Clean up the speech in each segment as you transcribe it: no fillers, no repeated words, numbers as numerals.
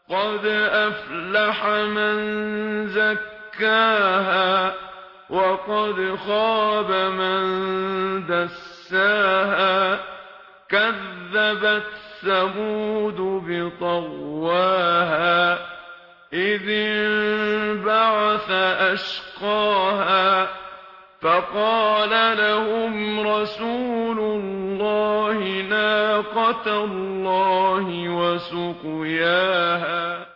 قد أفلح من زكاها وقد خاب من دساها كذبت ثمود بطغواها إذ انبعث أشقاها فقال لهم رسول الله ناقة الله وسقياها.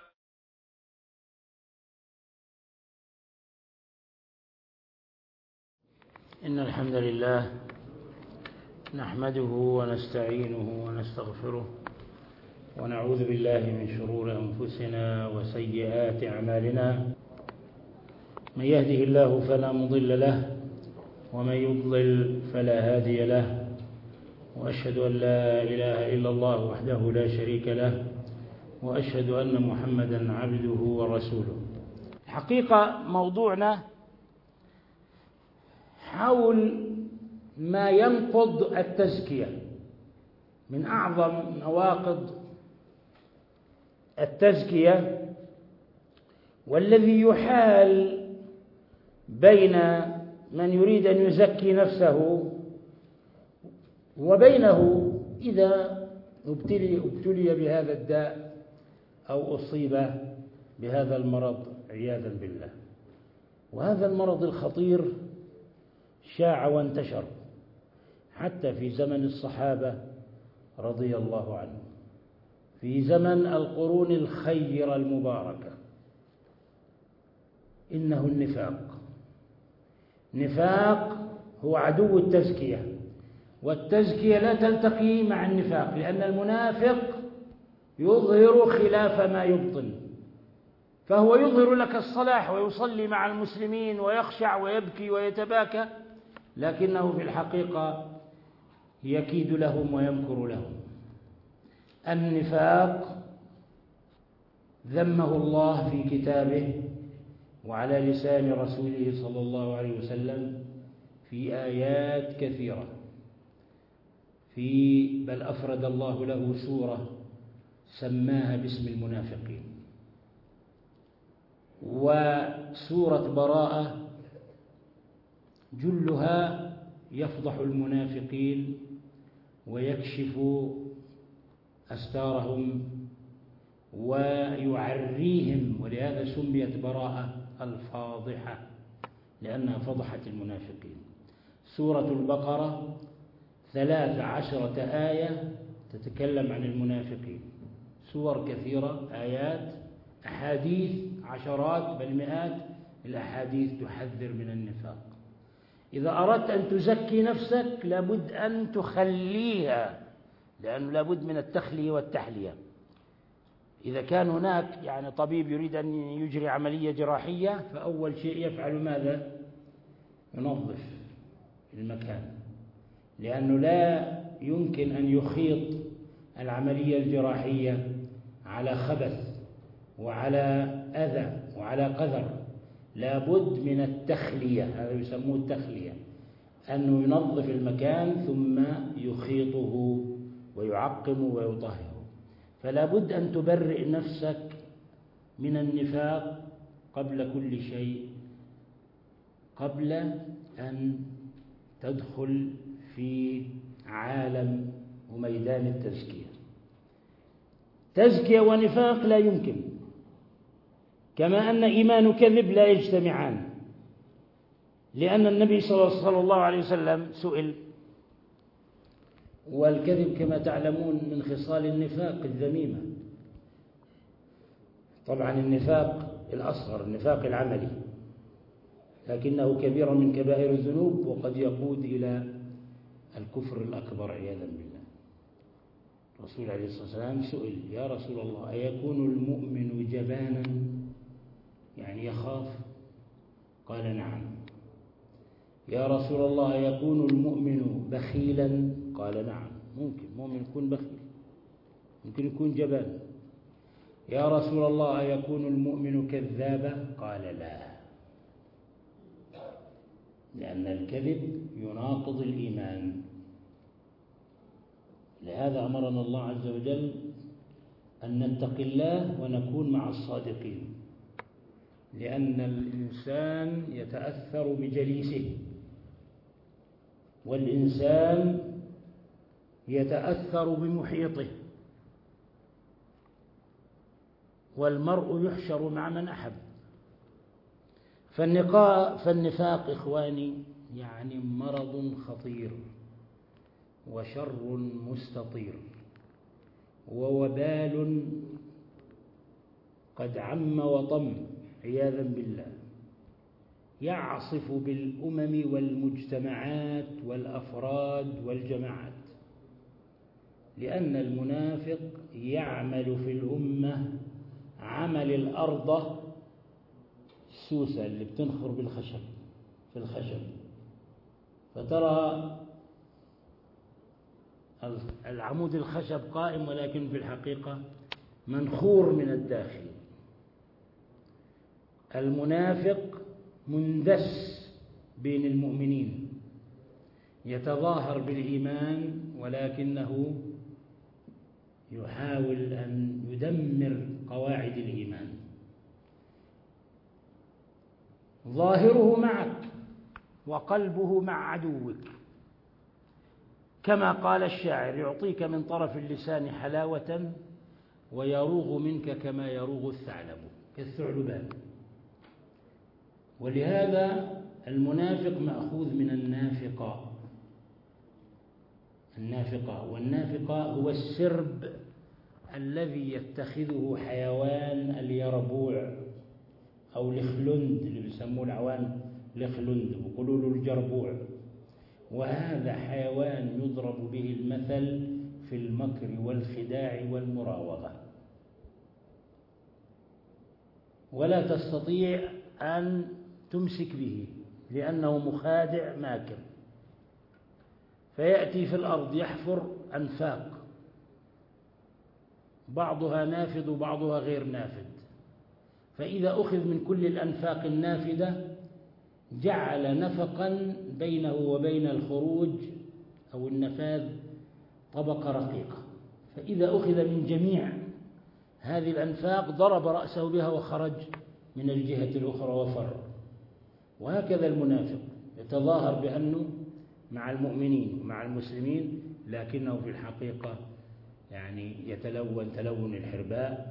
إن الحمد لله نحمده ونستعينه ونستغفره ونعوذ بالله من شرور أنفسنا وسيئات أعمالنا. من يهده الله فلا مضل له ومن يضلل فلا هادي له، وأشهد أن لا إله إلا الله وحده لا شريك له، وأشهد أن محمدا عبده ورسوله. حقيقة موضوعنا حول ما ينقض التزكية، من أعظم نواقض التزكية والذي يحال بين من يريد أن يزكي نفسه وبينه إذا ابتلي بهذا الداء أو أصيب بهذا المرض عياذا بالله. وهذا المرض الخطير شاع وانتشر حتى في زمن الصحابة رضي الله عنهم، في زمن القرون الخيرة المباركة. إنه النفاق. نفاق هو عدو التزكية، والتزكية لا تلتقي مع النفاق، لأن المنافق يظهر خلاف ما يبطن، فهو يظهر لك الصلاح ويصلي مع المسلمين ويخشع ويبكي ويتباكى، لكنه في الحقيقة يكيد لهم ويمكر لهم. النفاق ذمه الله في كتابه وعلى لسان رسوله صلى الله عليه وسلم في آيات كثيرة، بل أفرد الله له سورة سماها باسم المنافقين. وسورة براءة جلها يفضح المنافقين ويكشف أستارهم ويعريهم، ولهذا سميت براءة الفاضحة لأنها فضحت المنافقين. سورة البقرة 13 آية تتكلم عن المنافقين، سور كثيرة، آيات، أحاديث عشرات بل مئات الأحاديث تحذر من النفاق. إذا أردت أن تزكي نفسك لابد أن تخليها، لأنه لابد من التخلية والتحلية. إذا كان هناك طبيب يريد أن يجري عملية جراحية، فأول شيء يفعل ماذا؟ ينظف المكان، لأنه لا يمكن أن يخيط العملية الجراحية على خبث وعلى أذى وعلى قذر. لابد من التخلية، هذا يسموه التخلية، أنه ينظف المكان ثم يخيطه ويعقم ويطهره. فلا بد أن تبرئ نفسك من النفاق قبل كل شيء، قبل أن تدخل في عالم وميدان التزكية. تزكية ونفاق لا يمكن، كما أن إيمان وكذب لا يجتمعان، لأن النبي صلى الله عليه وسلم سئل، والكذب كما تعلمون من خصال النفاق الذميمة. طبعا النفاق الأصغر، النفاق العملي، لكنه كبير من كبائر الذنوب وقد يقود إلى الكفر الأكبر عياذا بالله. الرسول عليه الصلاة والسلام سئل: يا رسول الله، أيكون المؤمن جبانا، يعني يخاف؟ قال: نعم. يا رسول الله، يكون المؤمن بخيلا؟ قال: نعم، ممكن مؤمن يكون بخيل، ممكن يكون جبان. يا رسول الله، يكون المؤمن كذابا؟ قال: لا، لأن الكذب يناقض الإيمان. لهذا أمرنا الله عز وجل أن نتقي الله ونكون مع الصادقين، لأن الإنسان يتأثر بجليسه، والإنسان يتأثر بمحيطه، والمرء يحشر مع من أحب. فالنفاق إخواني يعني مرض خطير وشر مستطير ووبال قد عم وطم عياذا بالله، يعصف بالأمم والمجتمعات والأفراد والجماعات، لأن المنافق يعمل في الأمة عمل الأرض السوسة اللي بتنخر بالخشب في الخشب، فترى العمود الخشب قائم ولكن في الحقيقة منخور من الداخل. المنافق مندس بين المؤمنين، يتظاهر بالإيمان ولكنه يحاول أن يدمر قواعد الإيمان. ظاهره معك وقلبه مع عدوك، كما قال الشاعر: يعطيك من طرف اللسان حلاوة ويروغ منك كما يروغ الثعلب كالثعلبان. ولهذا المنافق مأخوذ من النافقة، والنافقة هو السرب الذي يتخذه حيوان اليربوع أو الخلند، اللي بيسموه العوام الخلند ويقولوا له الجربوع، وهذا حيوان يضرب به المثل في المكر والخداع والمراوغة، ولا تستطيع أن تمسك به لأنه مخادع ماكر. فيأتي في الأرض يحفر أنفاق، بعضها نافذ وبعضها غير نافذ، فإذا أخذ من كل الأنفاق النافذة جعل نفقا بينه وبين الخروج أو النفاذ طبقة رقيقة، فإذا أخذ من جميع هذه الأنفاق ضرب رأسه بها وخرج من الجهة الأخرى وفر. وهكذا المنافق يتظاهر بأنه مع المؤمنين ومع المسلمين، لكنه في الحقيقة يعني يتلون تلون الحرباء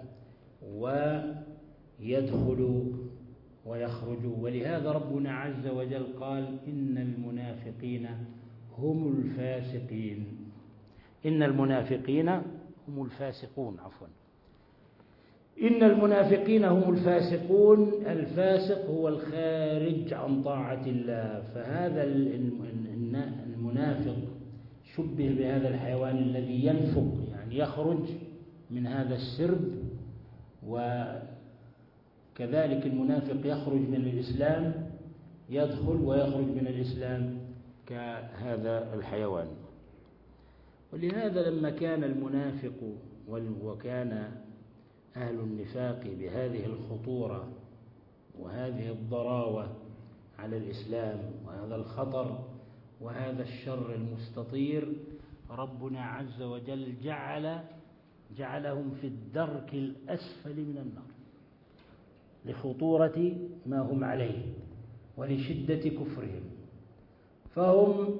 ويدخل ويخرج. ولهذا ربنا عز وجل قال: إن المنافقين هم الفاسقين. إن المنافقين هم الفاسقون، عفوا، إن المنافقين هم الفاسقون. الفاسق هو الخارج عن طاعة الله. فهذا المنافق شبه بهذا الحيوان الذي ينفق، يعني يخرج من هذا السرب، وكذلك المنافق يخرج من الإسلام، يدخل ويخرج من الإسلام كهذا الحيوان. ولهذا لما كان المنافق وكان أهل النفاق بهذه الخطورة وهذه الضراوة على الإسلام وهذا الخطر وهذا الشر المستطير، ربنا عز وجل جعلهم في الدرك الأسفل من النار لخطورة ما هم عليه ولشدة كفرهم، فهم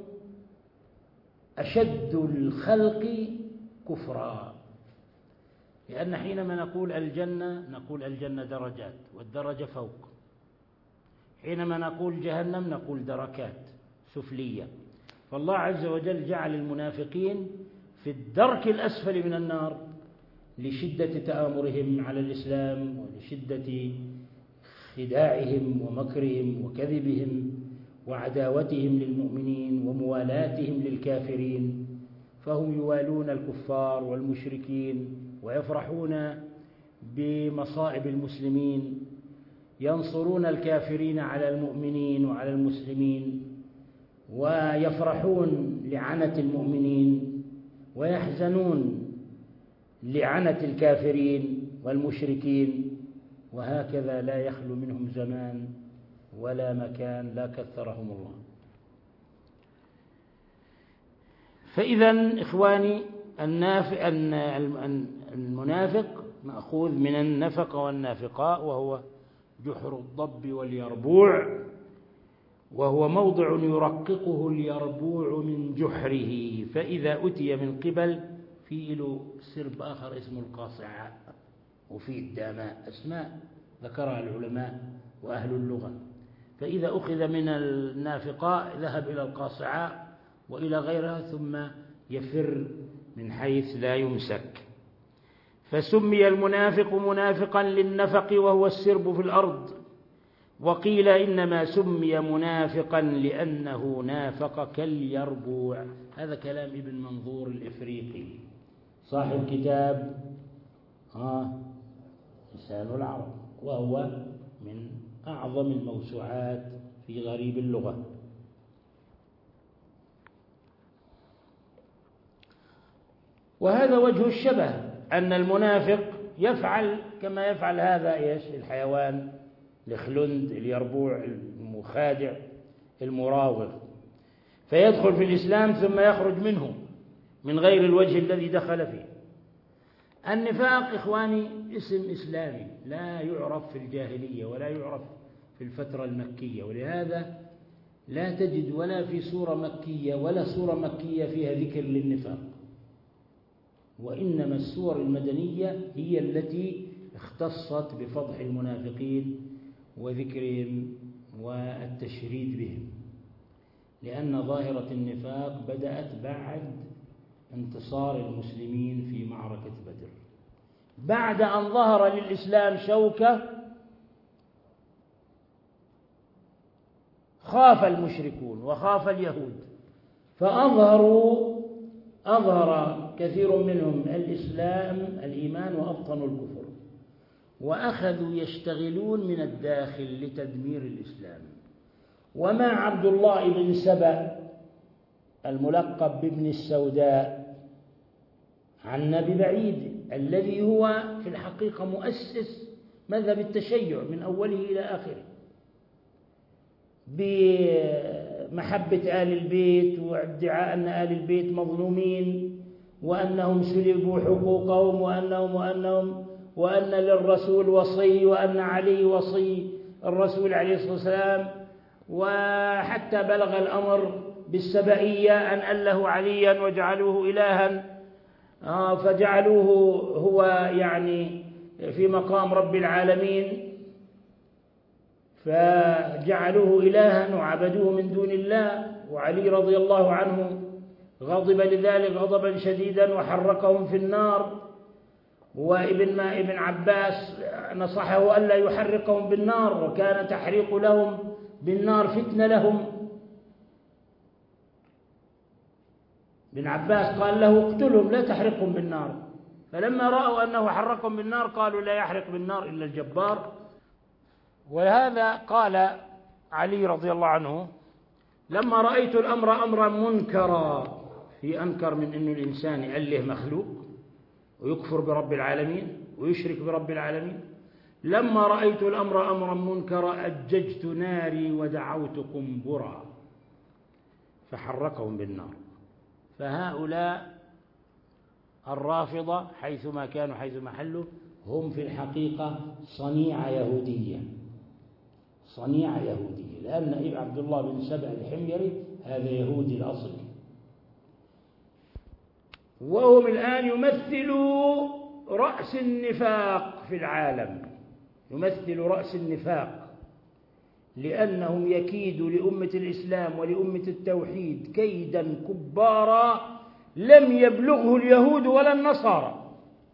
أشد الخلق كفرا. لأن حينما نقول الجنة درجات، والدرجة فوق. حينما نقول جهنم نقول دركات سفلية. فالله عز وجل جعل المنافقين في الدرك الأسفل من النار لشدة تآمرهم على الإسلام ولشدة خداعهم ومكرهم وكذبهم وعداوتهم للمؤمنين وموالاتهم للكافرين. فهم يوالون الكفار والمشركين ويفرحون بمصائب المسلمين، ينصرون الكافرين على المؤمنين وعلى المسلمين، ويفرحون لعنة المؤمنين ويحزنون لعنة الكافرين والمشركين، وهكذا لا يخلو منهم زمان ولا مكان، لا كثرهم الله. فإذا إخواني، المنافق مأخوذ من النفق والنافقاء، وهو جحر الضب واليربوع، وهو موضع يرققه اليربوع من جحره، فإذا أتي من قبل في له سرب آخر اسمه القاصعاء وفي الداماء، أسماء ذكرها العلماء وأهل اللغة. فإذا أخذ من النافقاء ذهب إلى القاصعاء وإلى غيرها ثم يفر من حيث لا يمسك. فسمي المنافق منافقا للنفق وهو السرب في الأرض، وقيل إنما سمي منافقا لأنه نافق كاليربوع. هذا كلام ابن منظور الإفريقي صاحب كتاب لسان العرب، وهو من أعظم الموسوعات في غريب اللغة. وهذا وجه الشبه، أن المنافق يفعل كما يفعل هذا الحيوان، الخلند، اليربوع، المخادع، المراوغ، فيدخل في الإسلام ثم يخرج منه من غير الوجه الذي دخل فيه. النفاق إخواني اسم إسلامي لا يعرف في الجاهلية ولا يعرف في الفترة المكية، ولهذا لا تجد ولا في سورة مكية ولا سورة مكية فيها ذكر للنفاق، وإنما السور المدنية هي التي اختصت بفضح المنافقين وذكرهم والتشريد بهم، لأن ظاهرة النفاق بدأت بعد انتصار المسلمين في معركة بدر، بعد أن ظهر للإسلام شوكة خاف المشركون وخاف اليهود، أظهر كثير منهم الإيمان وأبطنوا الكفر، وأخذوا يشتغلون من الداخل لتدمير الإسلام. وما عبد الله بن سبأ الملقب بابن السوداء عنا ببعيد، الذي هو في الحقيقة مؤسس مذهب التشيع من أوله إلى آخره، بمحبة آل البيت وادعاء أن آل البيت مظلومين وأنهم سلبوا حقوقهم وأن للرسول وصي وأن علي وصي الرسول عليه الصلاة والسلام، وحتى بلغ الأمر بالسبئية أن أله عليا وجعلوه إلها، فجعلوه هو يعني في مقام رب العالمين، فجعلوه إلها وعبدوه من دون الله. وعلي رضي الله عنه غضب لذلك غضبا شديدا وحرقهم في النار، وابن عباس نصحه ألا يحرقهم بالنار، وكان تحريق لهم بالنار فتنة لهم. ابن عباس قال له اقتلهم لا تحرقهم بالنار، فلما رأوا أنه حرقهم بالنار قالوا لا يحرق بالنار إلا الجبار. وهذا قال علي رضي الله عنه لما رأيت الأمر أمرا منكرا، في أنكر من أن الإنسان يأله مخلوق ويكفر برب العالمين ويشرك برب العالمين، لما رأيت الأمر أمرا منكرا أججت ناري ودعوت قنبرا فحرقهم بالنار. فهؤلاء الرافضة حيثما كانوا حيثما حلوا هم في الحقيقة صنيعة يهودية، لأن عبد الله بن سبأ الحميري هذا يهودي الأصل، وهم الآن يمثلوا رأس النفاق في العالم، لأنهم يكيدوا لأمة الإسلام ولأمة التوحيد كيدا كبارا لم يبلغه اليهود ولا النصارى.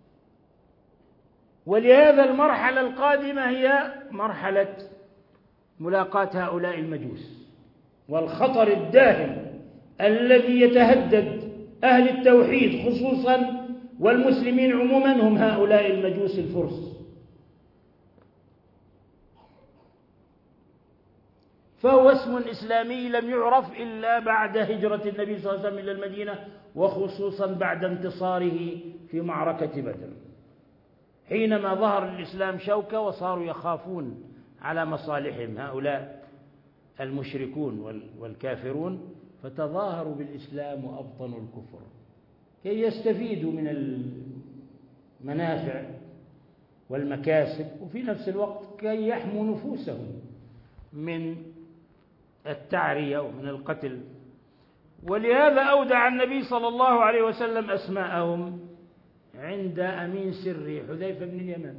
ولهذا المرحلة القادمة هي مرحلة ملاقاة هؤلاء المجوس، والخطر الداهم الذي يتهدد أهل التوحيد خصوصا والمسلمين عموما هم هؤلاء المجوس الفرس. فهو اسم إسلامي لم يعرف إلا بعد هجرة النبي صلى الله عليه وسلم إلى المدينة، وخصوصا بعد انتصاره في معركة بدر، حينما ظهر الإسلام شوكة وصاروا يخافون على مصالحهم هؤلاء المشركون والكافرون، فتظاهروا بالإسلام وأبطنوا الكفر كي يستفيدوا من المنافع والمكاسب، وفي نفس الوقت كي يحموا نفوسهم من التعرية ومن القتل. ولهذا أودع النبي صلى الله عليه وسلم أسماءهم عند أمين سره حذيفة بن اليمان،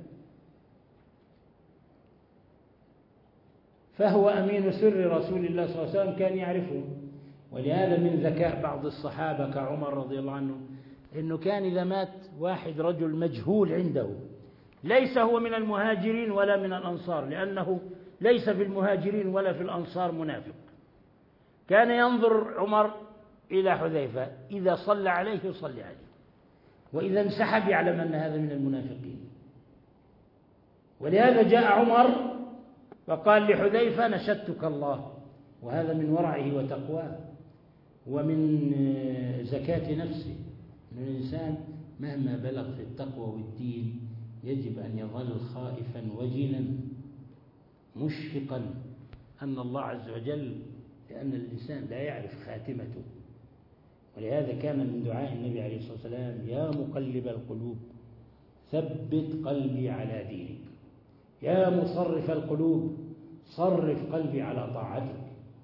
فهو أمين سر رسول الله صلى الله عليه وسلم، كان يعرفه. ولهذا من ذكاء بعض الصحابة كعمر رضي الله عنه أنه كان إذا مات واحد رجل مجهول عنده ليس هو من المهاجرين ولا من الأنصار، لأنه ليس في المهاجرين ولا في الأنصار منافق، كان ينظر عمر إلى حذيفة إذا صلى عليه يصلي عليه، وإذا انسحب يعلم أن هذا من المنافقين. ولهذا جاء عمر وقال لحذيفة نشدتك الله، وهذا من ورعه وتقواه ومن زكاة نفسه، أن الإنسان مهما بلغ في التقوى والدين يجب أن يظل خائفا وجلا مشفقا أن الله عز وجل، لأن الإنسان لا يعرف خاتمته. ولهذا كان من دعاء النبي عليه الصلاة والسلام يا مقلب القلوب ثبت قلبي على دينك، يا مصرف القلوب صرف قلبي على طاعتك.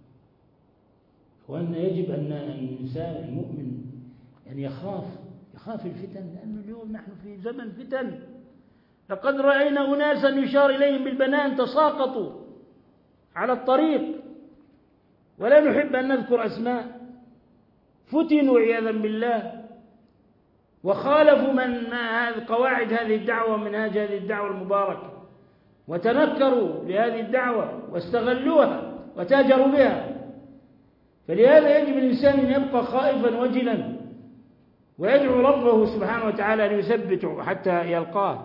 وأن يجب أن الإنسان المؤمن أن يخاف الفتن، لأنه اليوم نحن في زمن فتن. لقد رأينا أناسا يشار إليهم بالبنان تساقطوا على الطريق، ولا نحب أن نذكر أسماء، فتنوا عياذا بالله وخالفوا من قواعد هذه الدعوة ومنهاج هذه الدعوة المباركة، وتنكروا لهذه الدعوة واستغلوها وتاجروا بها. فلهذا يجب الإنسان أن يبقى خائفا وجلا ويدعو ربه سبحانه وتعالى أن يثبته حتى يلقاه.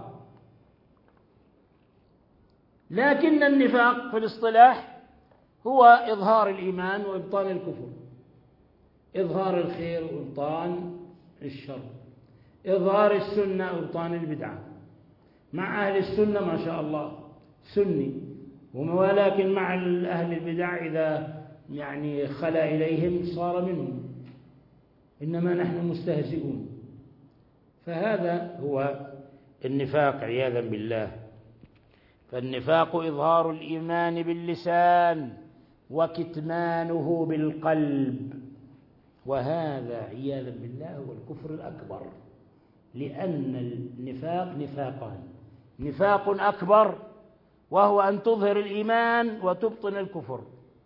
لكن النفاق في الاصطلاح هو إظهار الإيمان وإبطان الكفر، إظهار الخير وإبطان الشر، إظهار السنة وإبطان البدعة. مع أهل السنة ما شاء الله سني، ولكن مع أهل البدع إذا خلا إليهم صار منهم، إنما نحن مستهزئون. فهذا هو النفاق عياذا بالله. فالنفاق إظهار الإيمان باللسان وكتمانه بالقلب، وهذا عياذا بالله هو الكفر الأكبر، لأن النفاق نفاقان: نفاق أكبر وهو أن تظهر الإيمان وتبطن الكفر،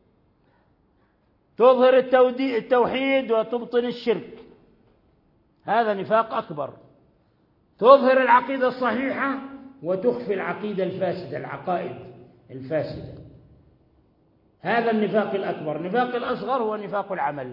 تظهر التوحيد وتبطن الشرك، هذا نفاق أكبر. تظهر العقيدة الصحيحة وتخفي العقيدة الفاسدة، العقائد الفاسدة، هذا النفاق الأكبر. النفاق الأصغر هو نفاق العمل،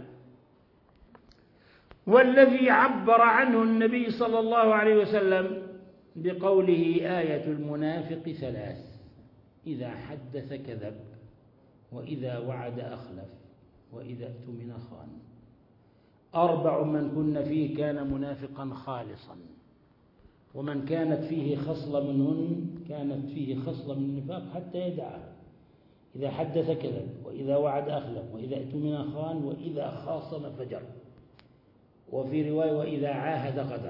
والذي عبر عنه النبي صلى الله عليه وسلم بقوله آية المنافق ثلاث: إذا حدث كذب، وإذا وعد أخلف، وإذا اؤتمن خان. 4 من كن فيه كان منافقا خالصا، ومن كانت فيه خصلة منهن كانت فيه خصلة من النفاق حتى يدعها: إذا حدث كذب، وإذا وعد أخلف، وإذا اؤتمن خان، وإذا خاصم فجر، وفي رواية وإذا عاهد غدر.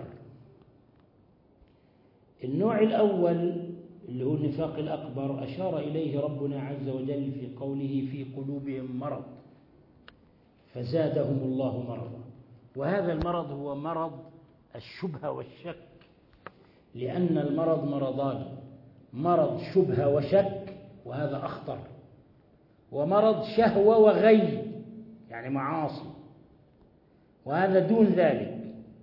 النوع الأول اللي هو النفاق الأكبر أشار إليه ربنا عز وجل في قوله في قلوبهم مرض فزادهم الله مرضا، وهذا المرض هو مرض الشبهة والشك، لأن المرض مرضان: مرض شبهة وشك وهذا أخطر، ومرض شهوة وغي يعني معاصي، وهذا دون ذلك.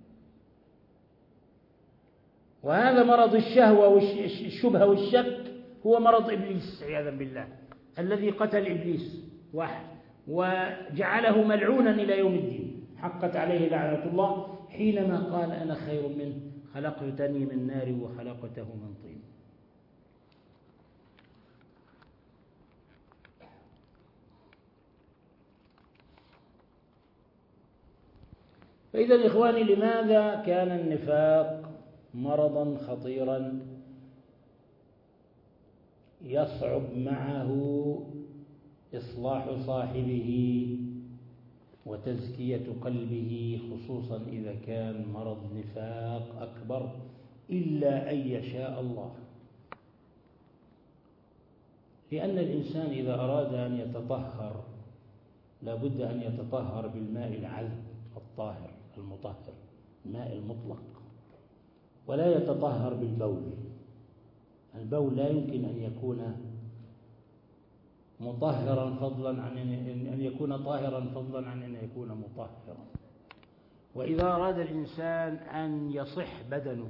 وهذا مرض الشهوة والشبهة والشك هو مرض إبليس عياذا بالله، الذي قتل إبليس وجعله ملعونا إلى يوم الدين، حقت عليه لعنة الله حينما قال أنا خير منه خلقتني من نار وخلقته من طين. فإذا إخواني، لماذا كان النفاق مرضا خطيرا يصعب معه إصلاح صاحبه وتزكية قلبه، خصوصا إذا كان مرض نفاق أكبر، إلا أن يشاء الله لأن الإنسان إذا أراد أن يتطهر لابد أن يتطهر بالماء العذب الطاهر المطهر، الماء المطلق، ولا يتطهر بالبول. البول لا يمكن أن يكون مطهرا فضلا عن أن يكون طاهرا فضلا عن أن يكون مطهرا. وإذا أراد الإنسان أن يصح بدنه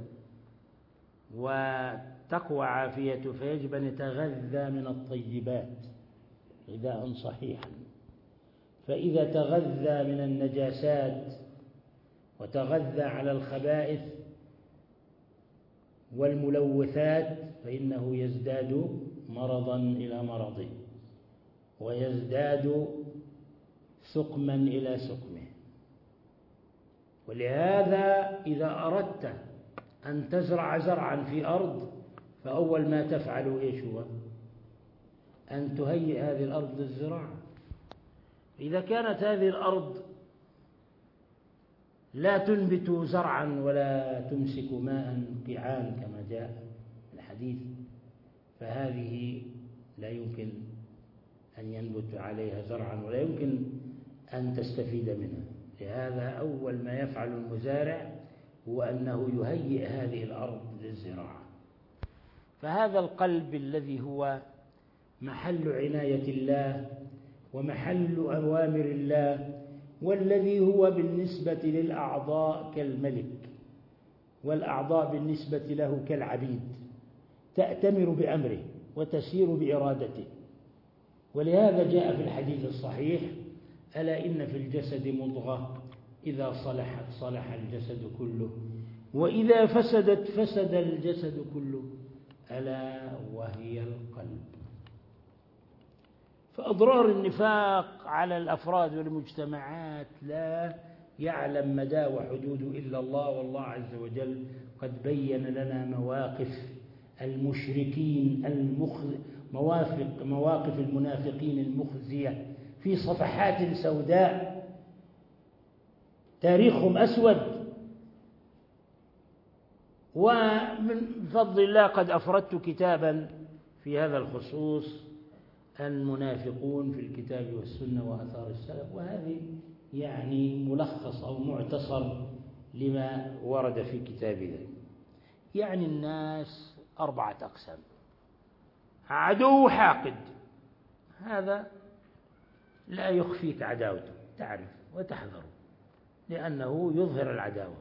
وتقوى عافيته فيجب أن يتغذى من الطيبات غذاء صحيحا. فإذا تغذى من النجاسات وتغذى على الخبائث والملوثات فإنه يزداد مرضا إلى مرضه، ويزداد سقما إلى سقمه. ولهذا إذا أردت أن تزرع زرعا في أرض فأول ما تفعل إيش هو؟ أن تهيئ هذه الأرض للزراعة. إذا كانت هذه الأرض لا تنبت زرعا ولا تمسك ماء قيعان كما جاء في الحديث فهذه لا يمكن أن ينبت عليها زرعا ولا يمكن أن تستفيد منها. لهذا أول ما يفعل المزارع هو أنه يهيئ هذه الأرض للزراعة. فهذا القلب الذي هو محل عناية الله ومحل أوامر الله، والذي هو بالنسبة للأعضاء كالملك، والأعضاء بالنسبة له كالعبيد، تأتمر بأمره وتسير بإرادته. ولهذا جاء في الحديث الصحيح: ألا إن في الجسد مضغة إذا صلحت صلح الجسد كله، وإذا فسدت فسد الجسد كله، ألا وهي القلب. فأضرار النفاق على الأفراد والمجتمعات لا يعلم مدى وحدود إلا الله، والله عز وجل قد بين لنا مواقف المشركين مواقف المنافقين المخزية في صفحات سوداء، تاريخهم أسود. ومن فضل الله قد أفردت كتابا في هذا الخصوص، المنافقون في الكتاب والسنة وآثار السلف، وهذه يعني ملخص أو معتصر لما ورد في كتابنا. يعني الناس 4 أقسام: عدو حاقد، هذا لا يخفيك عداوته، تعرف وتحذره لأنه يظهر العداوة.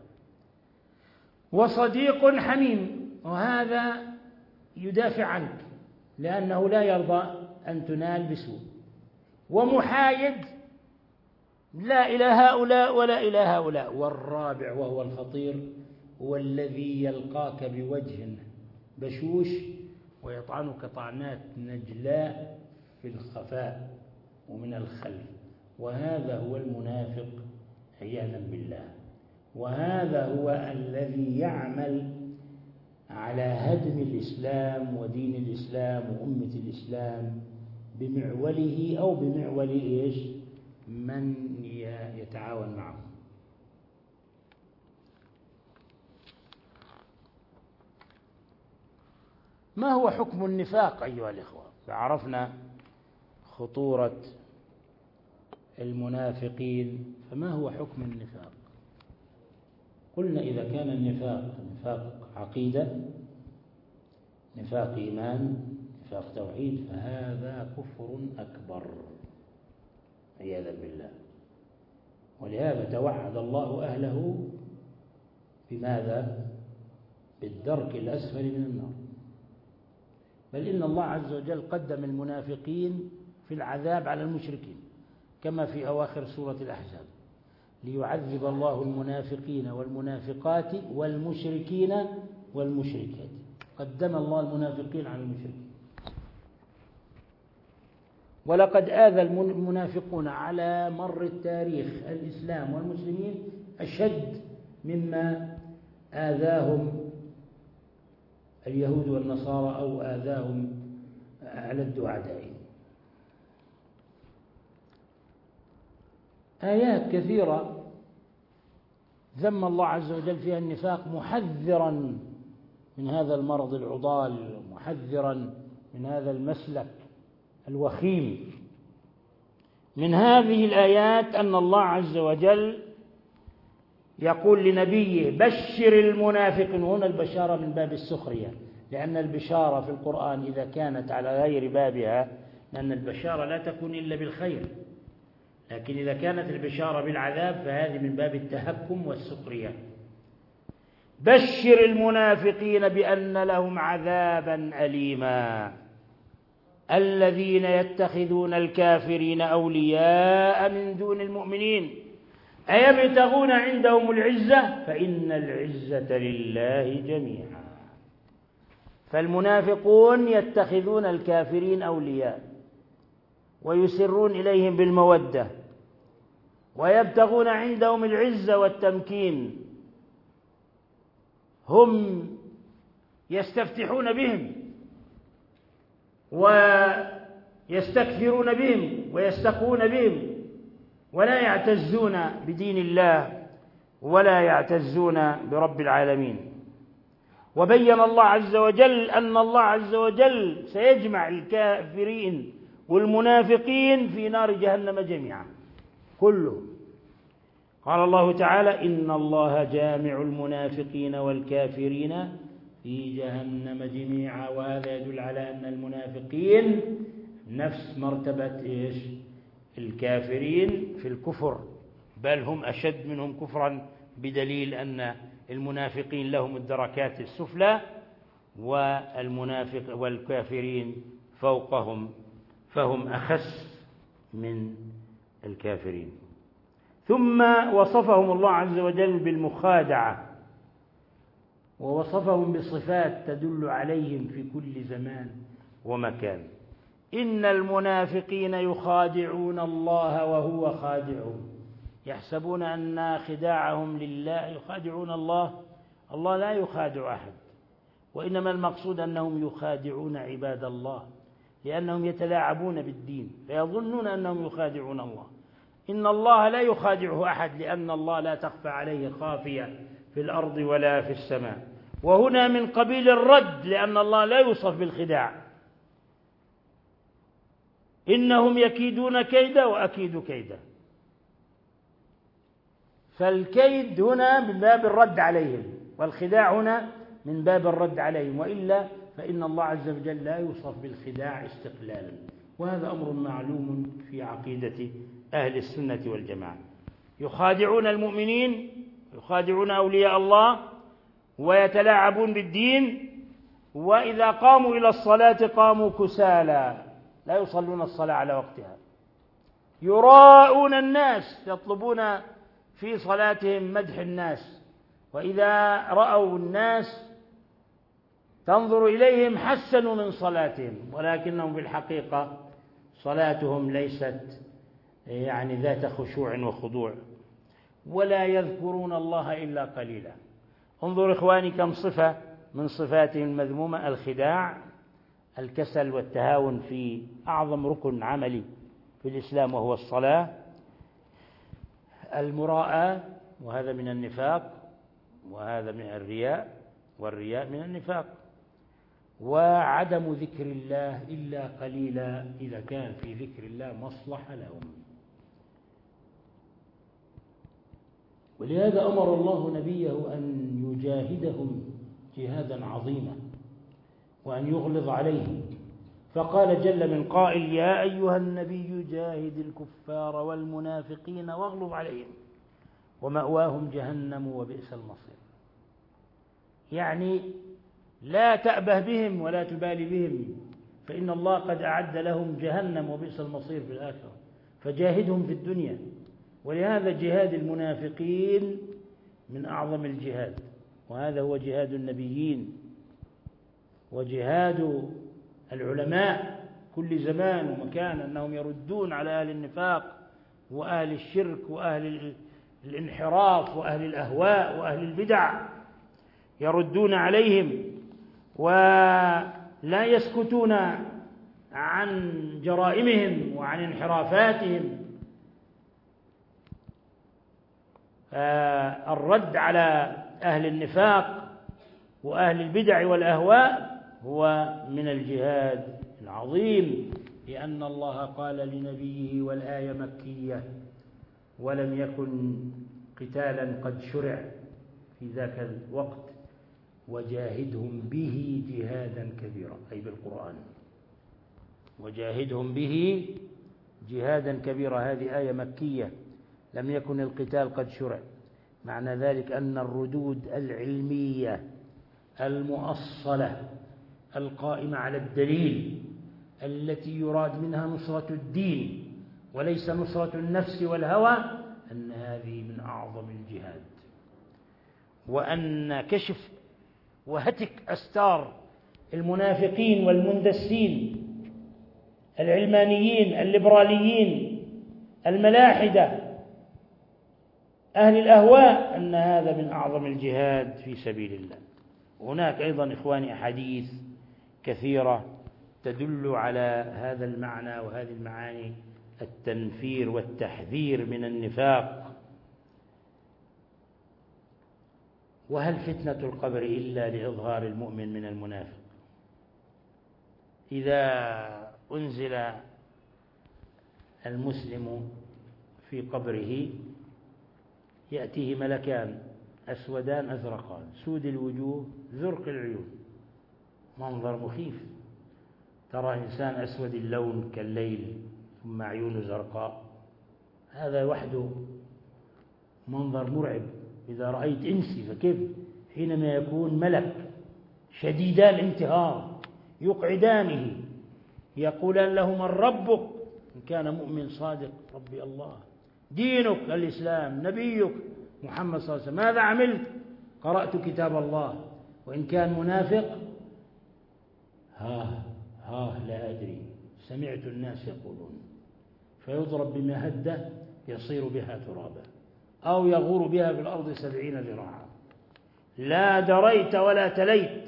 وصديق حميم، وهذا يدافع عنك لأنه لا يرضى أن تنال بسوء. ومحايد، لا إلى هؤلاء ولا إلى هؤلاء. والرابع وهو الخطير هو الذي يلقاك بوجه بشوش ويطعنك طعنات نجلاء في الخفاء ومن الخلف، وهذا هو المنافق عياذا بالله. وهذا هو الذي يعمل على هدم الإسلام ودين الإسلام وأمة الإسلام بمعوله أو بمعول إيش؟ من يتعاون معه. ما هو حكم النفاق أيها الإخوة؟ فعرفنا خطورة المنافقين، فما هو حكم النفاق؟ قلنا إذا كان النفاق نفاق عقيدة، نفاق إيمان، نفاق توحيد، فهذا كفر أكبر عياذا بالله. ولهذا توعد الله أهله بماذا؟ بالدرك الأسفل من النار. بل إن الله عز وجل قدم المنافقين في العذاب على المشركين كما في أواخر سورة الأحزاب: ليعذب الله المنافقين والمنافقات والمشركين والمشركات. قدم الله المنافقين على المشركين. ولقد آذى المنافقون على مر التاريخ الإسلام والمسلمين أشد مما آذاهم اليهود والنصارى أو آذاهم ألد أعدائهم. آيات كثيرة ذم الله عز وجل فيها النفاق، محذرا من هذا المرض العضال، محذرا من هذا المسلك الوخيم من هذه الآيات أن الله عز وجل يقول لنبيه بشر المنافقين. هنا البشارة من باب السخرية، لأن البشارة في القرآن إذا كانت على غير بابها، لأن البشارة لا تكون إلا بالخير، لكن إذا كانت البشارة بالعذاب فهذه من باب التهكم والسخرية. بشر المنافقين بأن لهم عذابا أليما الذين يتخذون الكافرين أولياء من دون المؤمنين أيبتغون عندهم العزة فإن العزة لله جميعا. فالمنافقون يتخذون الكافرين أولياء ويسرون إليهم بالمودة ويبتغون عندهم العزة والتمكين، هم يستفتحون بهم ويستكثرون بهم ويستقون بهم ولا يعتزون بدين الله ولا يعتزون برب العالمين. وبين الله عز وجل أن الله عز وجل سيجمع الكافرين والمنافقين في نار جهنم جميعا كله. قال الله تعالى إن الله جامع المنافقين والكافرين في جهنم جميعا. وهذا يدل على أن المنافقين نفس مرتبة الكافرين في الكفر، بل هم أشد منهم كفرا، بدليل أن المنافقين لهم الدركات السفلى والكافرين فوقهم، فهم أخس من الكافرين. ثم وصفهم الله عز وجل بالمخادعة ووصفهم بصفات تدل عليهم في كل زمان ومكان. إن المنافقين يخادعون الله وهو خادعهم يحسبون أن خداعهم لله. يخادعون الله، الله لا يخادع أحد، وإنما المقصود أنهم يخادعون عباد الله لأنهم يتلاعبون بالدين فيظنون أنهم يخادعون الله. إن الله لا يخادعه أحد لأن الله لا تخفى عليه خافية في الأرض ولا في السماء. وهنا من قبيل الرد لأن الله لا يوصف بالخداع. إنهم يكيدون كيدا وأكيد كيدا، فالكيد هنا من باب الرد عليهم والخداع هنا من باب الرد عليهم، وإلا فإن الله عز وجل لا يوصف بالخداع استقلالا. وهذا أمر معلوم في عقيدة أهل السنة والجماعة. يخادعون المؤمنين، يخادعون أولياء الله ويتلاعبون بالدين، وإذا قاموا إلى الصلاة قاموا كسالى لا يصلون الصلاة على وقتها، يراءون الناس، يطلبون في صلاتهم مدح الناس، وإذا رأوا الناس تنظر إليهم حسنوا من صلاتهم، ولكنهم بالحقيقة صلاتهم ليست ذات خشوع وخضوع، ولا يذكرون الله إلا قليلا. انظر إخواني كم صفة من صفاتهم المذمومة: الخداع، الكسل والتهاون في أعظم ركن عملي في الإسلام وهو الصلاة، المراءة وهذا من النفاق، وهذا من الرياء والرياء من النفاق، وعدم ذكر الله إلا قليلا إذا كان في ذكر الله مصلحة لهم. ولهذا أمر الله نبيه أن يجاهدهم جهادا عظيما وأن يغلظ عليهم، فقال جل من قائل: يا أيها النبي جاهد الكفار والمنافقين واغلظ عليهم ومأواهم جهنم وبئس المصير. يعني لا تأبه بهم ولا تبالي بهم، فإن الله قد أعد لهم جهنم وبئس المصير في الآخرة، فجاهدهم في الدنيا. ولهذا جهاد المنافقين من أعظم الجهاد، وهذا هو جهاد النبيين وجهاد العلماء كل زمان ومكان، أنهم يردون على أهل النفاق وأهل الشرك وأهل الانحراف وأهل الأهواء وأهل البدع، يردون عليهم ولا يسكتون عن جرائمهم وعن انحرافاتهم. الرد على أهل النفاق وأهل البدع والأهواء هو من الجهاد العظيم، لأن الله قال لنبيه والآية مكية ولم يكن قتالا قد شرع في ذاك الوقت وجاهدهم به جهادا كبيرا، أي بالقرآن، وجاهدهم به جهادا كبيرا. هذه آية مكية لم يكن القتال قد شرع. معنى ذلك أن الردود العلمية المؤصلة القائمة على الدليل التي يراد منها نصرة الدين وليس نصرة النفس والهوى، أن هذه من أعظم الجهاد، وأن كشف وهتك أستار المنافقين والمندسين العلمانيين الليبراليين الملاحدة أهل الأهواء، أن هذا من أعظم الجهاد في سبيل الله. هناك أيضا إخواني أحاديث كثيرة تدل على هذا المعنى وهذه المعاني، التنفير والتحذير من النفاق. وهل فتنة القبر إلا لإظهار المؤمن من المنافق؟ إذا أنزل المسلم في قبره يأتيه ملكان أسودان أزرقان سود الوجوه زرق العيون، منظر مخيف. ترى إنسان أسود اللون كالليل ثم عيونه زرقاء، هذا وحده منظر مرعب. إذا رأيت إنسي فكيف حينما يكون ملك شديدا الانتهار يقعدانه يقولان له من ربك إن كان مؤمن صادق، ربي الله، دينك الإسلام، نبيك محمد صلى الله عليه وسلم، ماذا عملت؟ قرأت كتاب الله. وإن كان منافق لا أدري، سمعت الناس يقولون، فيضرب بمهدة يصير بها ترابا أو يغور بها في الأرض 70 ذراعا، لا دريت ولا تليت.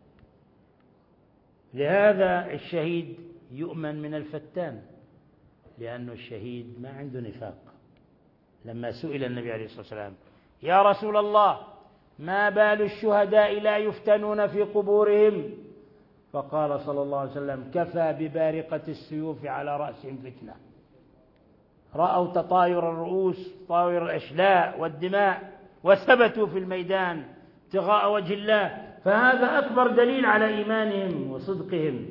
لهذا الشهيد يؤمن من الفتان، لأن الشهيد ما عنده نفاق. لما سئل النبي عليه الصلاة والسلام يا رسول الله ما بال الشهداء لا يفتنون في قبورهم؟ فقال صلى الله عليه وسلم كفى ببارقة السيوف على رأسهم فتنة. رأوا تطاير الرؤوس، طاير الأشلاء والدماء، وثبتوا في الميدان ابتغاء وجه الله، فهذا أكبر دليل على إيمانهم وصدقهم.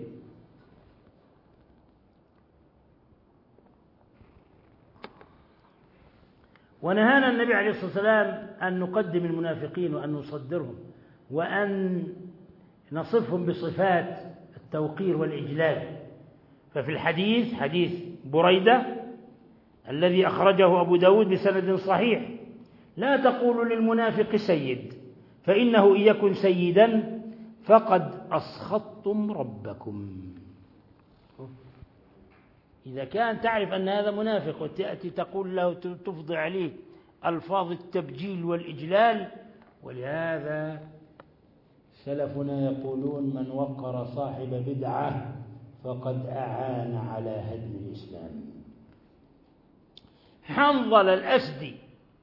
ونهانا النبي عليه الصلاة والسلام أن نقدم المنافقين وأن نصدرهم وأن نصفهم بصفات التوقير والإجلال. ففي الحديث حديث بريدة الذي أخرجه أبو داود بسند صحيح لا تقولوا للمنافق سيد، فإنه إن يكن سيدا فقد أسخطتم ربكم. إذا كان تعرف أن هذا منافق وتأتي تقول له تفضي عليه ألفاظ التبجيل والإجلال. ولهذا سلفنا يقولون من وقر صاحب بدعة فقد أعان على هدم الإسلام. حنظلة الأسدي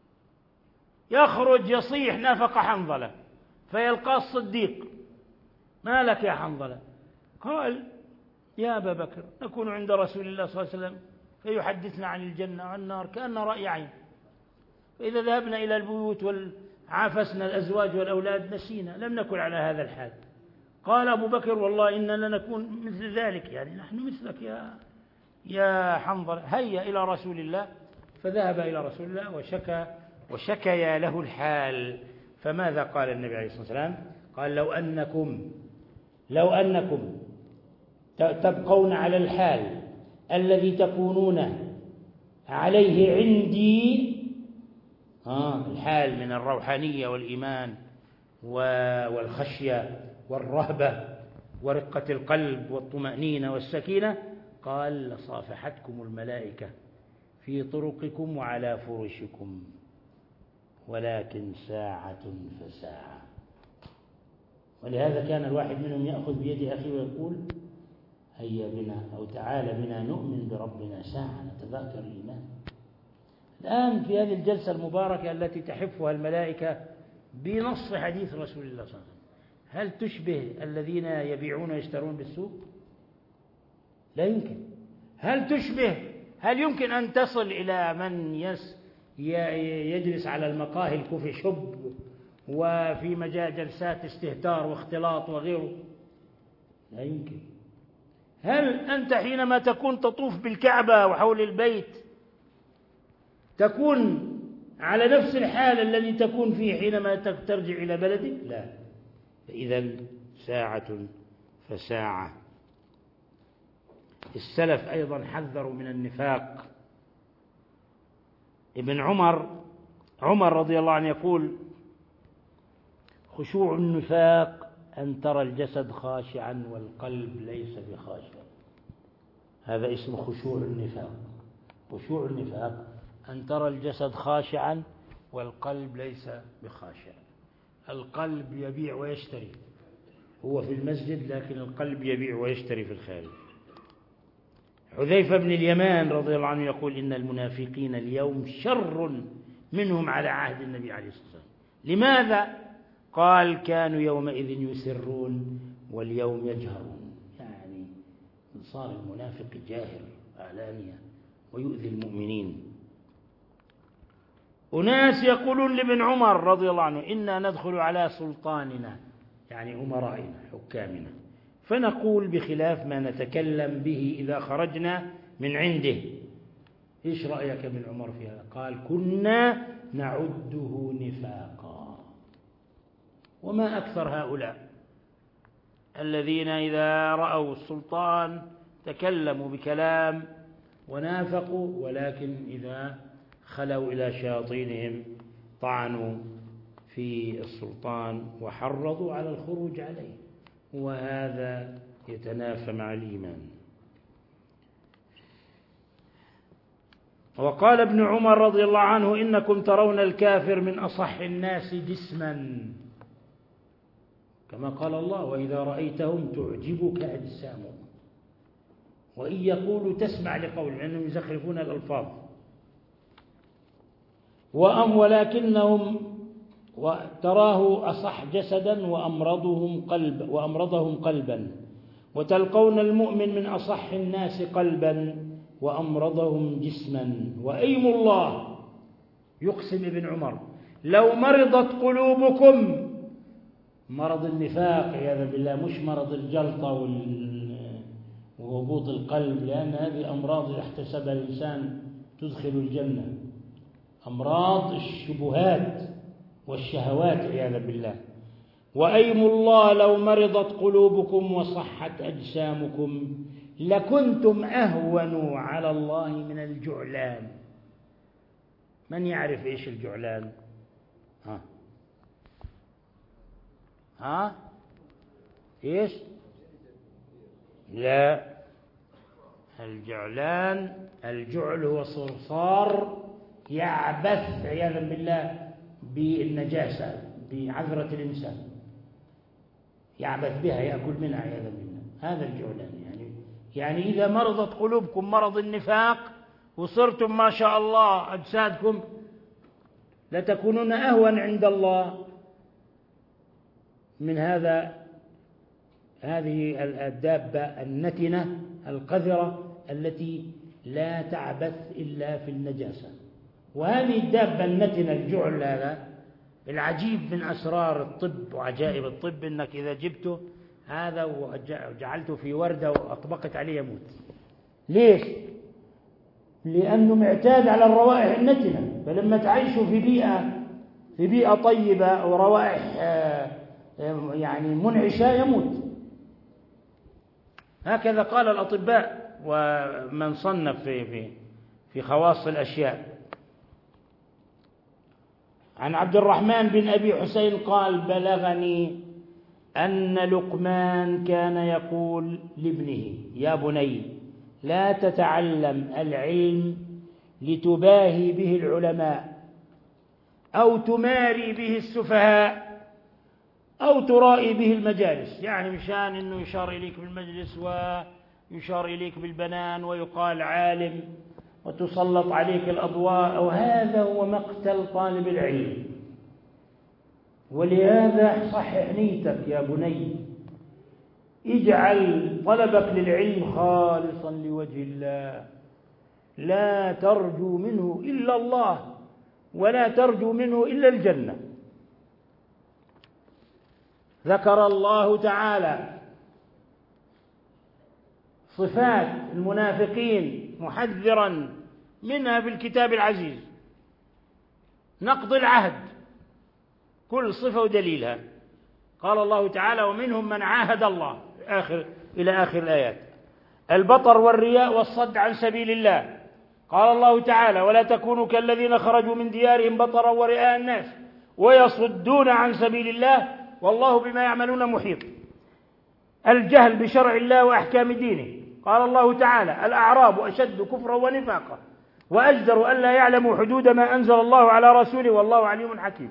يخرج يصيح نافق حنظلة، فيلقى الصديق ما لك يا حنظلة؟ قال يا أبا بكر نكون عند رسول الله صلى الله عليه وسلم فيحدثنا عن الجنة والنار كأن رأي عين، فإذا ذهبنا إلى البيوت وعافسنا الأزواج والأولاد نسينا، لم نكن على هذا الحال. قال أبو بكر والله إننا نكون مثل ذلك، يعني نحن مثلك يا حنظلة، هيا إلى رسول الله. فذهب إلى رسول الله وشكيا له الحال. فماذا قال النبي عليه الصلاة والسلام؟ قال لو أنكم تبقون على الحال الذي تكونون عليه عندي، الحال من الروحانية والإيمان والخشية والرهبة ورقة القلب والطمأنينة والسكينة، قال لصافحتكم الملائكة في طرقكم وعلى فرشكم، ولكن ساعة فساعة. ولهذا كان الواحد منهم يأخذ بيد أخيه ويقول هيا بنا أو تعال بنا نؤمن بربنا ساعة نتذاكر الإيمان. الآن في هذه الجلسة المباركة التي تحفها الملائكة بنص حديث رسول الله صلى الله عليه وسلم هل تشبه الذين يبيعون ويشترون بالسوق؟ لا يمكن. هل يمكن أن تصل إلى من يجلس على المقاهي الكوفي شوب وفي مجال جلسات استهتار واختلاط وغيره؟ لا يمكن. هل أنت حينما تكون تطوف بالكعبة وحول البيت تكون على نفس الحال الذي تكون فيه حينما ترجع إلى بلدك؟ لا. فإذا ساعة فساعة. السلف أيضا حذروا من النفاق. ابن عمر رضي الله عنه يقول: خشوع النفاق أن ترى الجسد خاشعا والقلب ليس بخاشع. هذا اسم خشوع النفاق. خشوع النفاق أن ترى الجسد خاشعا والقلب ليس بخاشع. القلب يبيع ويشتري، هو في المسجد لكن القلب يبيع ويشتري في الخارج. حذيفة بن اليمان رضي الله عنه يقول: إن المنافقين اليوم شر منهم على عهد النبي عليه الصلاة والسلام. لماذا؟ قال: كانوا يومئذ يسرون واليوم يجهرون. يعني صار المنافق جاهر علانية ويؤذي المؤمنين. أناس يقولون لابن عمر رضي الله عنه: إنا ندخل على سلطاننا، يعني أمرائنا حكامنا، فنقول بخلاف ما نتكلم به إذا خرجنا من عنده. إيش رأيك ابن عمر في هذا؟ قال: كنا نعده نفاقا. وما أكثر هؤلاء الذين إذا رأوا السلطان تكلموا بكلام ونافقوا، ولكن إذا خلوا إلى شياطينهم طعنوا في السلطان وحرضوا على الخروج عليه، وهذا يتنافى مع الإيمان. وقال ابن عمر رضي الله عنه: إنكم ترون الكافر من أصح الناس جسما، كما قال الله: وإذا رأيتهم تعجبك أجسامهم وإن يقولوا تسمع لقول، لأنهم يزخرفون الألفاظ. ولكنهم تراه أصح جسدا وأمرضهم قلبا، وتلقون المؤمن من أصح الناس قلبا وأمرضهم جسما. وأيم الله، يقسم ابن عمر، لو مرضت قلوبكم، مرض النفاق عياذا بالله، مش مرض الجلطة وهبوط القلب، لأن هذه أمراض إذا احتسبها الإنسان تدخل الجنة، أمراض الشبهات والشهوات عياذا بالله. وأيم الله لو مرضت قلوبكم وصحت أجسامكم لكنتم أهون على الله من الجعلان. من يعرف إيش الجعلان؟ إيش؟ لا، الجعل هو صرصار يعبث عياذا بالله بالنجاسة، بعذرة الإنسان، يعبث بها، يأكل منها عياذا بالله. هذا الجعلان. يعني إذا مرضت قلوبكم مرض النفاق وصرتم ما شاء الله أجسادكم لتكونون أهون عند الله من هذه الدابة النتنة القذرة التي لا تعبث إلا في النجاسة. وهذه الدابة النتنة الجعل هذا العجيب من أسرار الطب وعجائب الطب، إنك إذا جبته هذا وجعلته في وردة وأطبقت عليه يموت. ليش؟ لأنه معتاد على الروائح النتنة، فلما تعيشوا في بيئة طيبة وروائح يعني منعشة يموت. هكذا قال الأطباء ومن صنف في خواص الأشياء. عن عبد الرحمن بن أبي حسين قال: بلغني أن لقمان كان يقول لابنه: يا بني، لا تتعلم العلم لتباهي به العلماء أو تماري به السفهاء أو ترائي به المجالس. يعني مشان أنه يشار إليك بالمجلس ويشار إليك بالبنان ويقال عالم وتسلط عليك الأضواء، وهذا هو مقتل طالب العلم. ولهذا صحح نيتك يا بني، اجعل طلبك للعلم خالصا لوجه الله، لا ترجو منه إلا الله ولا ترجو منه إلا الجنة. ذكر الله تعالى صفات المنافقين محذرا منها في الكتاب العزيز، نقض العهد كل صفة ودليلها. قال الله تعالى: ومنهم من عاهد الله إلى آخر الآيات. البطر والرياء والصد عن سبيل الله، قال الله تعالى: ولا تكونوا كالذين خرجوا من ديارهم بطرا ورئاء الناس ويصدون عن سبيل الله والله بما يعملون محيط. الجهل بشرع الله وأحكام دينه، قال الله تعالى: الأعراب أشد كفرا ونفاقا وأجدر ألا يعلموا حدود ما أنزل الله على رسوله والله عليم حكيم.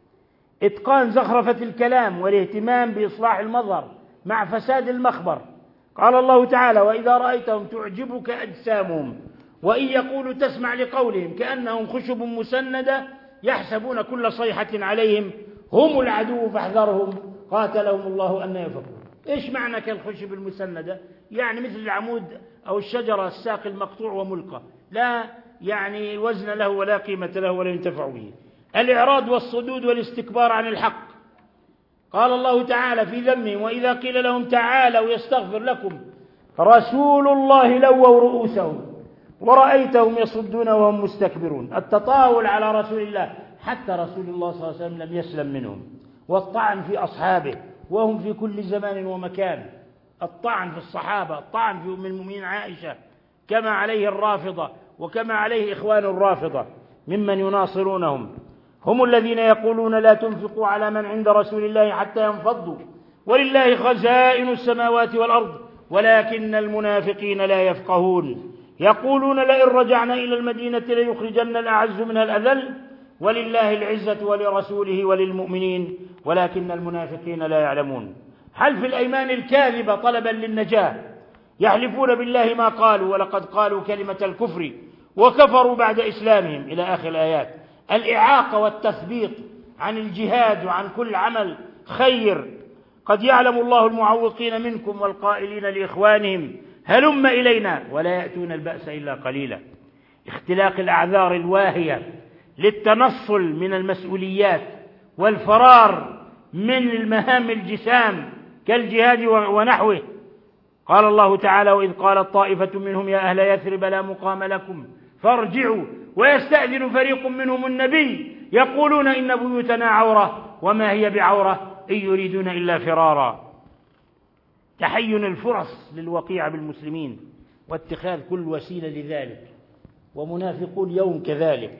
إتقان زخرفة الكلام والاهتمام بإصلاح المظهر مع فساد المخبر، قال الله تعالى: وإذا رأيتهم تعجبك أجسامهم وإن يقولوا تسمع لقولهم كأنهم خشب مسندة يحسبون كل صيحة عليهم هم العدو فاحذرهم قاتلهم الله أن يفكون. إيش معنى كالخشب المسندة؟ يعني مثل العمود أو الشجرة الساق المقطوع وملقى، لا يعني وزن له ولا قيمة له ولا ينتفع به. الإعراض والصدود والاستكبار عن الحق، قال الله تعالى في ذمهم: وإذا قيل لهم تعالوا يستغفر لكم رسول الله لووا رؤوسهم ورأيتهم يصدون وهم مستكبرون. التطاول على رسول الله، حتى رسول الله صلى الله عليه وسلم لم يسلم منهم، والطعن في أصحابه وهم في كل زمان ومكان، الطعن في الصحابة، الطعن في أم المؤمنين عائشة، كما عليه الرافضة وكما عليه إخوان الرافضة ممن يناصرونهم. هم الذين يقولون: لا تنفقوا على من عند رسول الله حتى ينفضوا ولله خزائن السماوات والأرض ولكن المنافقين لا يفقهون. يقولون: لئن رجعنا إلى المدينة ليخرجن الأعز منها الأذل ولله العزة ولرسوله وللمؤمنين ولكن المنافقين لا يعلمون. حلف الأيمان الكاذبة طلبا للنجاة، يحلفون بالله ما قالوا ولقد قالوا كلمة الكفر وكفروا بعد إسلامهم إلى آخر الآيات. الإعاقة والتثبيط عن الجهاد وعن كل عمل خير، قد يعلم الله المعوقين منكم والقائلين لإخوانهم هلم إلينا ولا يأتون البأس إلا قليلا. اختلاق الأعذار الواهية للتنصل من المسؤوليات والفرار من المهام الجسام كالجهاد ونحوه. قال الله تعالى: وإذ قالت طائفة منهم يا أهل يثرب لا مقام لكم فارجعوا ويستأذن فريق منهم النبي يقولون إن بيوتنا عورة وما هي بعورة إن يريدون إلا فرارا. تحين الفرص للوقيع بالمسلمين واتخاذ كل وسيلة لذلك، ومنافقو اليوم كذلك.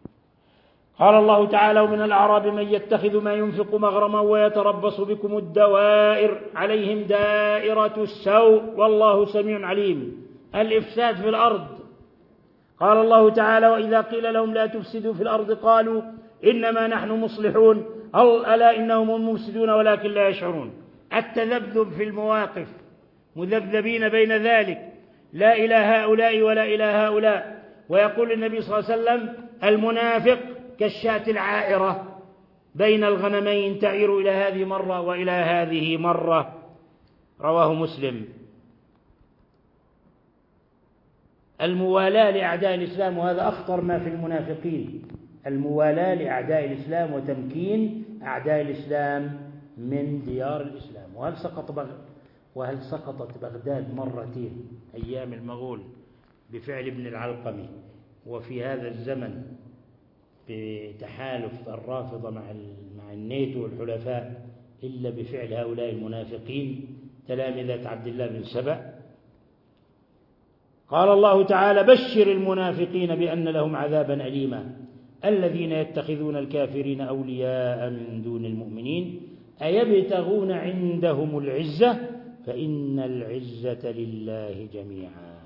قال الله تعالى: ومن الأعراب من يتخذ ما ينفق مغرما ويتربص بكم الدوائر عليهم دائرة السوء والله سميع عليم. الإفساد في الأرض، قال الله تعالى: وإذا قيل لهم لا تفسدوا في الأرض قالوا إنما نحن مصلحون ألا إنهم المفسدون ولكن لا يشعرون. التذبذب في المواقف، مذبذبين بين ذلك، لا إلى هؤلاء ولا إلى هؤلاء. ويقول النبي صلى الله عليه وسلم: المنافق كالشاة العائرة بين الغنمين تعير إلى هذه مرة وإلى هذه مرة، رواه مسلم. الموالاة لأعداء الإسلام، وهذا أخطر ما في المنافقين، الموالاة لأعداء الإسلام وتمكين أعداء الإسلام من ديار الإسلام. وهل سقطت بغداد مرتين أيام المغول بفعل ابن العلقمي، وفي هذا الزمن بتحالف الرافضة مع الناتو والحلفاء إلا بفعل هؤلاء المنافقين تلامذة عبد الله بن سبأ. قال الله تعالى: بشر المنافقين بأن لهم عذابا أليما الذين يتخذون الكافرين أولياء من دون المؤمنين أيبتغون عندهم العزة فإن العزة لله جميعا.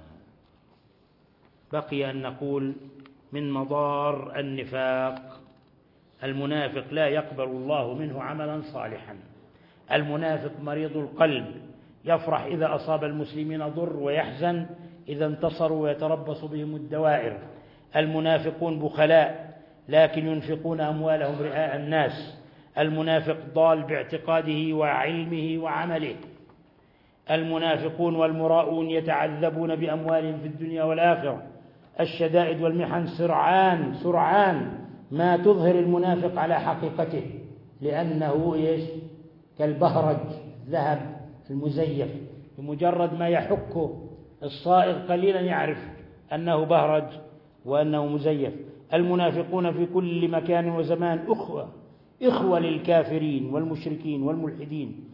بقي أن نقول من مضار النفاق: المنافق لا يقبل الله منه عملا صالحا. المنافق مريض القلب، يفرح إذا أصاب المسلمين ضر ويحزن إذا انتصروا ويتربص بهم الدوائر. المنافقون بخلاء لكن ينفقون أموالهم رئاء الناس. المنافق ضال باعتقاده وعلمه وعمله. المنافقون والمراؤون يتعذبون بأموالهم في الدنيا والآخرة. الشدائد والمحن سرعان ما تظهر المنافق على حقيقته، لأنه كالبهرج ذهب المزيف، بمجرد ما يحكه الصائغ قليلا يعرف أنه بهرج وأنه مزيف. المنافقون في كل مكان وزمان إخوة للكافرين والمشركين والملحدين،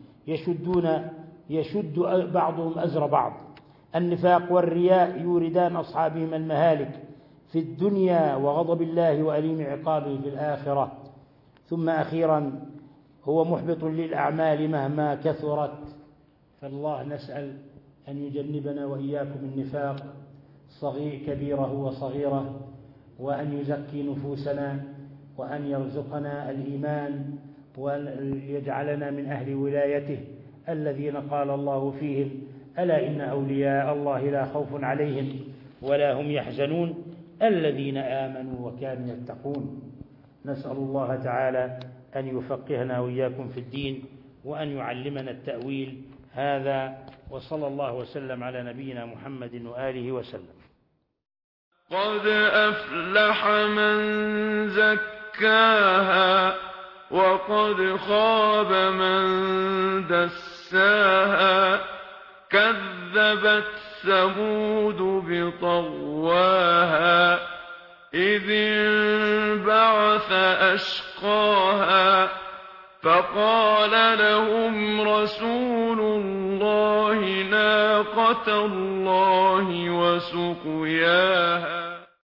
يشد بعضهم أزر بعض. النفاق والرياء يوردان أصحابهم المهالك في الدنيا وغضب الله وأليم عقابه في الآخرة. ثم أخيرا هو محبط للأعمال مهما كثرت. فالله نسأل أن يجنبنا وإياكم النفاق كبيره وصغيره، وأن يزكي نفوسنا، وأن يرزقنا الإيمان، وأن يجعلنا من أهل ولايته الذين قال الله فيهم: ألا إن أولياء الله لا خوف عليهم ولا هم يحزنون الذين آمنوا وكانوا يتقون. نسأل الله تعالى أن يفقهنا وإياكم في الدين، وأن يعلمنا التأويل. هذا وصلى الله وسلم على نبينا محمد وآله وسلم. قد أفلح من زكاها وقد خاب من دساها. كذبت ثمود بطغواها إذ انبعث أشقاها. فقال لهم رسول الله ناقة الله وسقياها.